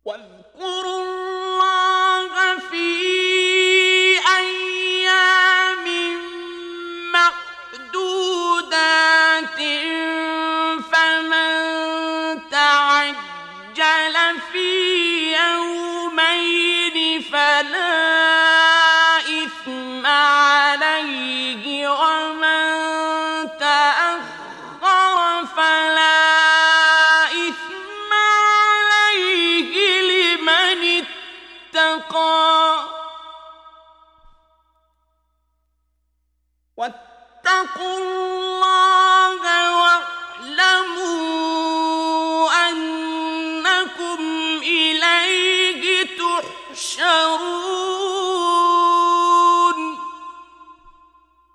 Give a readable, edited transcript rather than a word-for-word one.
واذكروا الله في أيام معدودات فمن تعجل في يومين فلا إثم عليه ومن تأخر فلا إثم عليه لمن اتقى واتقوا